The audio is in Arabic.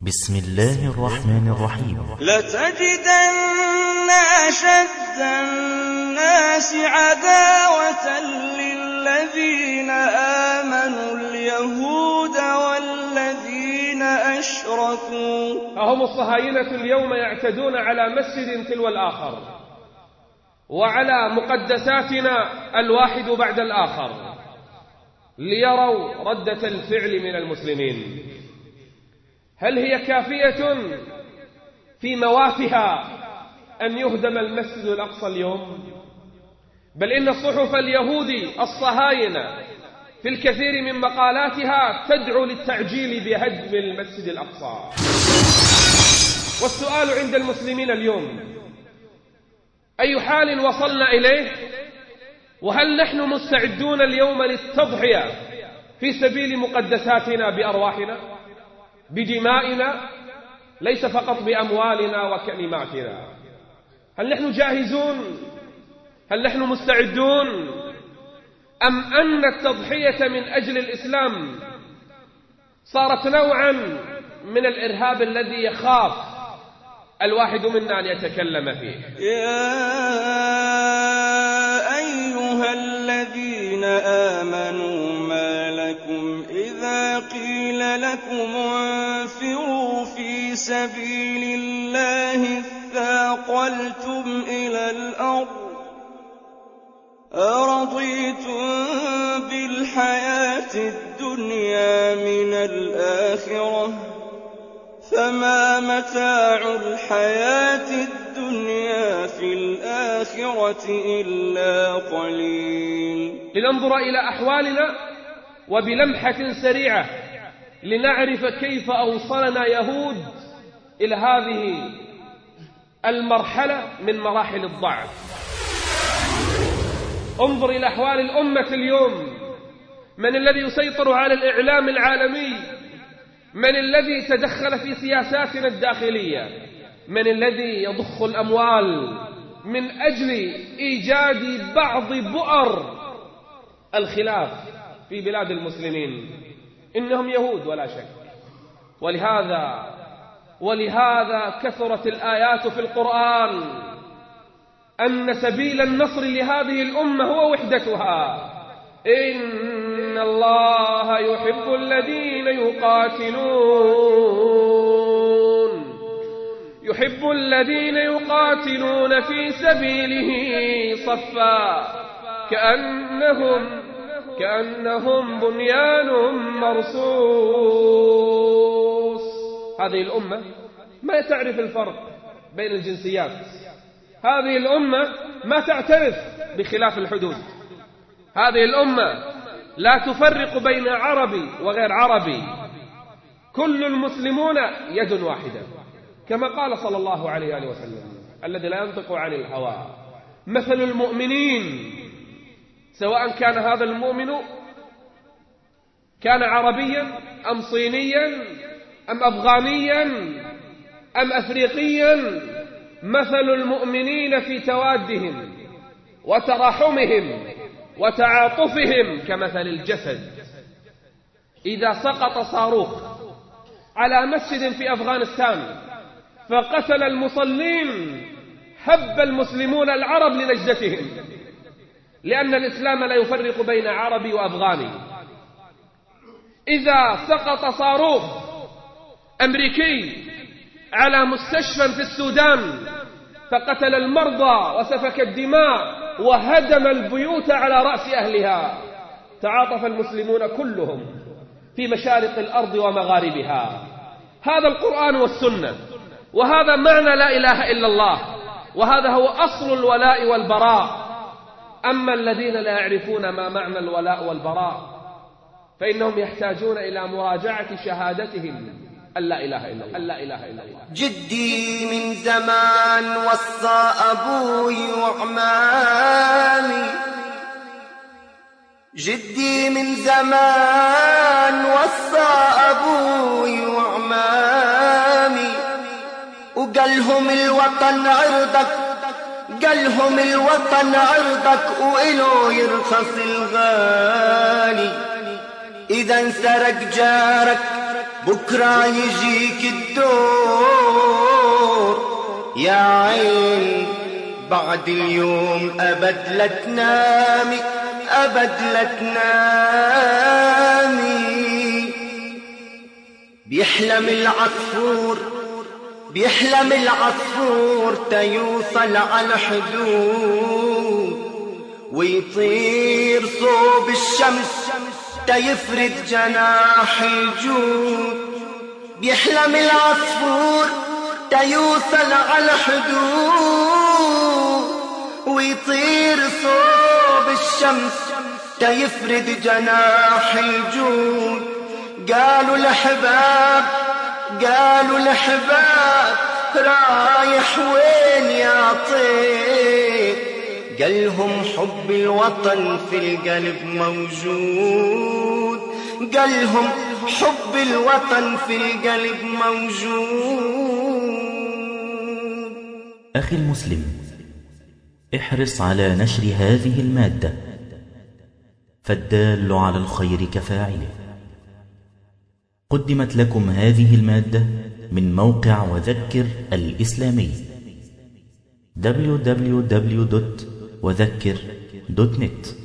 بسم الله الرحمن الرحيم. لتجدن أشد الناس عداوة للذين آمنوا اليهود والذين أشركوا. هم الصهاينة اليوم يعتدون على مسجد تلو الآخر وعلى مقدساتنا الواحد بعد الآخر ليروا ردة الفعل من المسلمين. هل هي كافية في موافها أن يهدم المسجد الأقصى اليوم؟ بل إن صحف اليهود الصهاينة في الكثير من مقالاتها تدعو للتعجيل بهدم المسجد الأقصى. والسؤال عند المسلمين اليوم: أي حال وصلنا إليه؟ وهل نحن مستعدون اليوم للتضحية في سبيل مقدساتنا بأرواحنا بدمائنا، ليس فقط بأموالنا وكلماتنا؟ هل نحن جاهزون؟ هل نحن مستعدون؟ أم أن التضحية من أجل الإسلام صارت نوعا من الإرهاب الذي يخاف الواحد منا أن يتكلم فيه؟ يا أيها الذين آمنوا ما لكم إذا قيل لكم انفروا في سبيل الله اثاقلتم إلى الأرض أرضيتم بالحياة الدنيا من الآخرة فما متاع الحياة الدنيا في الآخرة إلا قليل. لننظر إلى أحوالنا وبلمحة سريعة لنعرف كيف أوصلنا يهود إلى هذه المرحلة من مراحل الضعف. انظر إلى أحوال الأمة اليوم. من الذي يسيطر على الإعلام العالمي؟ من الذي تدخل في سياساتنا الداخلية؟ من الذي يضخ الأموال من أجل إيجاد بعض بؤر الخلاف في بلاد المسلمين؟ إنهم يهود ولا شك. ولهذا كثرت الآيات في القرآن أن سبيل النصر لهذه الأمة هو وحدتها. إن الله يحب الذين يقاتلون في سبيله صفا كأنهم بنيان مرصوص. هذه الأمة ما تعرف الفرق بين الجنسيات. هذه الأمة ما تعترف بخلاف الحدود. هذه الأمة لا تفرق بين عربي وغير عربي. كل المسلمون يد واحدة، كما قال صلى الله عليه وسلم الذي لا ينطق عن الهوى: مثل المؤمنين سواء كان هذا المؤمن كان عربيا أم صينيا أم أفغانيا أم أفريقيا، مثل المؤمنين في توادهم وتراحمهم وتعاطفهم كمثل الجسد إذا سقط صاروخ على مسجد في أفغانستان فقتل المصلين هب المسلمون العرب لنجدتهم، لأن الإسلام لا يفرق بين عربي وأفغاني. إذا سقط صاروخ أمريكي على مستشفى في السودان فقتل المرضى وسفك الدماء وهدم البيوت على رأس أهلها، تعاطف المسلمون كلهم في مشارق الأرض ومغاربها. هذا القرآن والسنة، وهذا معنى لا إله إلا الله، وهذا هو أصل الولاء والبراء. أما الذين لا يعرفون ما معنى الولاء والبراء فإنهم يحتاجون إلى مراجعة شهادتهم أن لا إله إلا الله. جدي من زمان وصى أبوي وعمامي، جدي من زمان وصى أبوي وعمامي، وقالهم الوطن عرضك، قالهم الوطن عرضك وإله يرخص الغالي. إذا انسرق جارك بكرة يجيك الدور يا عين، بعد اليوم أبد لا تنامي، أبد لا تنامي. بيحلم العصفور تيوصل على الحدود، ويطير صوب الشمس تيفرد جناح الجود. بيحلم العصفور تيوصل على الحدود، ويطير صوب الشمس تيفرد جناح الجود. قالوا الأحباب رايح وين يا طير؟ قالهم حب الوطن في القلب موجود، قالهم حب الوطن في القلب موجود. أخي المسلم، احرص على نشر هذه المادة، فالدال على الخير كفاعله. قدمت لكم هذه المادة من موقع وذكر الإسلامي www.وذكر.net.